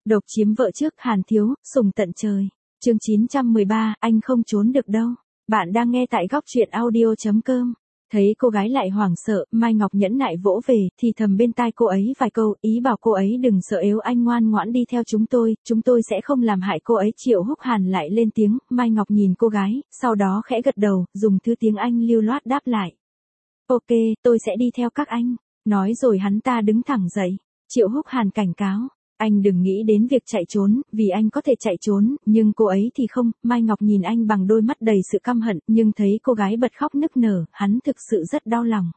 Độc chiếm vợ trước Hàn Thiếu, sùng tận trời. Chương 913, anh không trốn được đâu. Bạn đang nghe tại góc truyện audio.com. Thấy cô gái lại hoảng sợ, Mai Ngọc nhẫn nại vỗ về, thì thầm bên tai cô ấy vài câu, ý bảo cô ấy đừng sợ, nếu anh ngoan ngoãn đi theo chúng tôi sẽ không làm hại cô ấy. Triệu Húc Hàn lại lên tiếng, Mai Ngọc nhìn cô gái, sau đó khẽ gật đầu, dùng thứ tiếng Anh lưu loát đáp lại. Ok, tôi sẽ đi theo các anh. Nói rồi hắn ta đứng thẳng dậy. Triệu Húc Hàn cảnh cáo. Anh đừng nghĩ đến việc chạy trốn, vì anh có thể chạy trốn, nhưng cô ấy thì không. Mai Ngọc nhìn anh bằng đôi mắt đầy sự căm hận, nhưng thấy cô gái bật khóc nức nở, hắn thực sự rất đau lòng.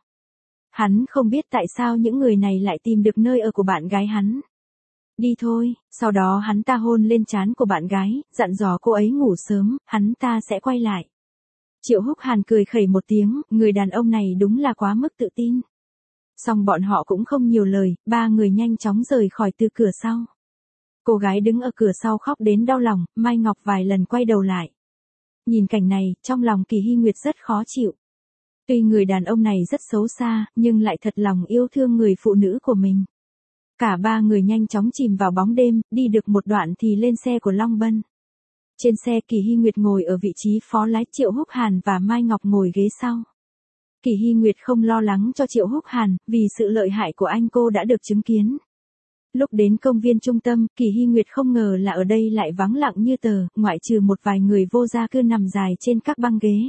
Hắn không biết tại sao những người này lại tìm được nơi ở của bạn gái hắn. Đi thôi, sau đó hắn ta hôn lên trán của bạn gái, dặn dò cô ấy ngủ sớm, hắn ta sẽ quay lại. Triệu Húc Hàn cười khẩy một tiếng, người đàn ông này đúng là quá mức tự tin. Xong bọn họ cũng không nhiều lời, ba người nhanh chóng rời khỏi từ cửa sau. Cô gái đứng ở cửa sau khóc đến đau lòng, Mai Ngọc vài lần quay đầu lại. Nhìn cảnh này, trong lòng Kỳ Hy Nguyệt rất khó chịu. Tuy người đàn ông này rất xấu xa, nhưng lại thật lòng yêu thương người phụ nữ của mình. Cả ba người nhanh chóng chìm vào bóng đêm, đi được một đoạn thì lên xe của Long Bân. Trên xe Kỳ Hy Nguyệt ngồi ở vị trí phó lái, Triệu Húc Hàn và Mai Ngọc ngồi ghế sau. Kỳ Hy Nguyệt không lo lắng cho Triệu Húc Hàn, vì sự lợi hại của anh cô đã được chứng kiến. Lúc đến công viên trung tâm, Kỳ Hy Nguyệt không ngờ là ở đây lại vắng lặng như tờ, ngoại trừ một vài người vô gia cư nằm dài trên các băng ghế.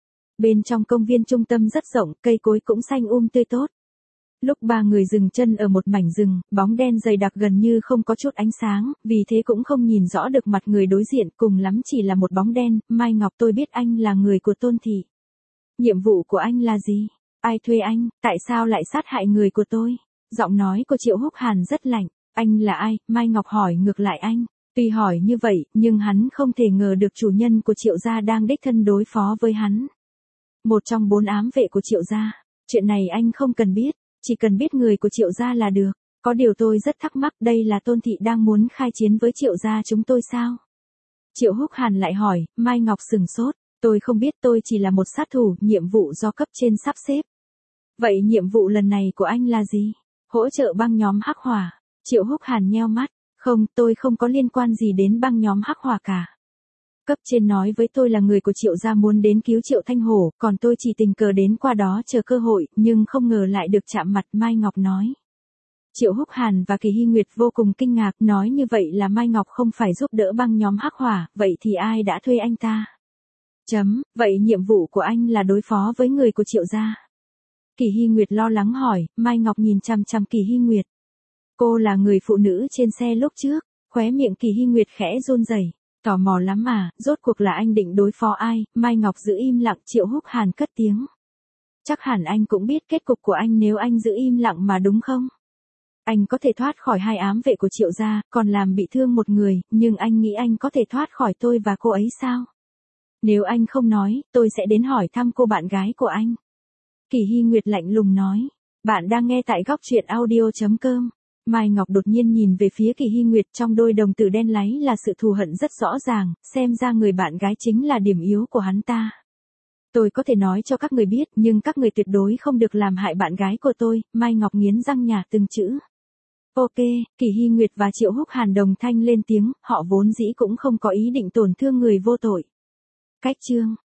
Bên trong công viên trung tâm rất rộng, cây cối cũng xanh tươi tốt. Lúc ba người dừng chân ở một mảnh rừng, bóng đen dày đặc gần như không có chút ánh sáng, vì thế cũng không nhìn rõ được mặt người đối diện, cùng lắm chỉ là một bóng đen. Mai Ngọc, tôi biết anh là người của Tôn thị. Nhiệm vụ của anh là gì? Ai thuê anh, tại sao lại sát hại người của tôi? Giọng nói của Triệu Húc Hàn rất lạnh. Anh là ai? Mai Ngọc hỏi ngược lại anh. Tuy hỏi như vậy, nhưng hắn không thể ngờ được chủ nhân của Triệu gia đang đích thân đối phó với hắn. Một trong 4 ám vệ của Triệu gia. Chuyện này anh không cần biết, chỉ cần biết người của Triệu gia là được. Có điều tôi rất thắc mắc, đây là Tôn thị đang muốn khai chiến với Triệu gia chúng tôi sao? Triệu Húc Hàn lại hỏi. Mai Ngọc sừng sốt. Tôi không biết, tôi chỉ là một sát thủ, nhiệm vụ do cấp trên sắp xếp. Vậy nhiệm vụ lần này của anh là gì? Hỗ trợ băng nhóm Hắc Hỏa. Triệu Húc Hàn nheo mắt. Không, tôi không có liên quan gì đến băng nhóm Hắc Hỏa cả. Cấp trên nói với tôi là người của Triệu gia muốn đến cứu Triệu Thanh Hổ, còn tôi chỉ tình cờ đến qua đó chờ cơ hội, nhưng không ngờ lại được chạm mặt, Mai Ngọc nói. Triệu Húc Hàn và Kỳ Hy Nguyệt vô cùng kinh ngạc, nói như vậy là Mai Ngọc không phải giúp đỡ băng nhóm Hắc Hỏa, vậy thì ai đã thuê anh ta? Vậy nhiệm vụ của anh là đối phó với người của Triệu gia. Kỳ Hy Nguyệt lo lắng hỏi. Mai Ngọc nhìn chằm chằm Kỳ Hy Nguyệt. Cô là người phụ nữ trên xe lúc trước, khóe miệng Kỳ Hy Nguyệt khẽ run rẩy. Tò mò lắm mà, rốt cuộc là anh định đối phó ai? Mai Ngọc giữ im lặng. Triệu Húc Hàn cất tiếng. Chắc hẳn anh cũng biết kết cục của anh nếu anh giữ im lặng mà đúng không? Anh có thể thoát khỏi 2 ám vệ của Triệu gia, còn làm bị thương một người, nhưng anh nghĩ anh có thể thoát khỏi tôi và cô ấy sao? Nếu anh không nói, tôi sẽ đến hỏi thăm cô bạn gái của anh. Kỳ Hy Nguyệt lạnh lùng nói. Bạn đang nghe tại góc truyện audio.com. Mai Ngọc đột nhiên nhìn về phía Kỳ Hy Nguyệt, trong đôi đồng tử đen láy là sự thù hận rất rõ ràng, xem ra người bạn gái chính là điểm yếu của hắn ta. Tôi có thể nói cho các người biết, nhưng các người tuyệt đối không được làm hại bạn gái của tôi. Mai Ngọc nghiến răng nhả từng chữ. Ok, Kỳ Hy Nguyệt và Triệu Húc Hàn đồng thanh lên tiếng, họ vốn dĩ cũng không có ý định tổn thương người vô tội. Cách chương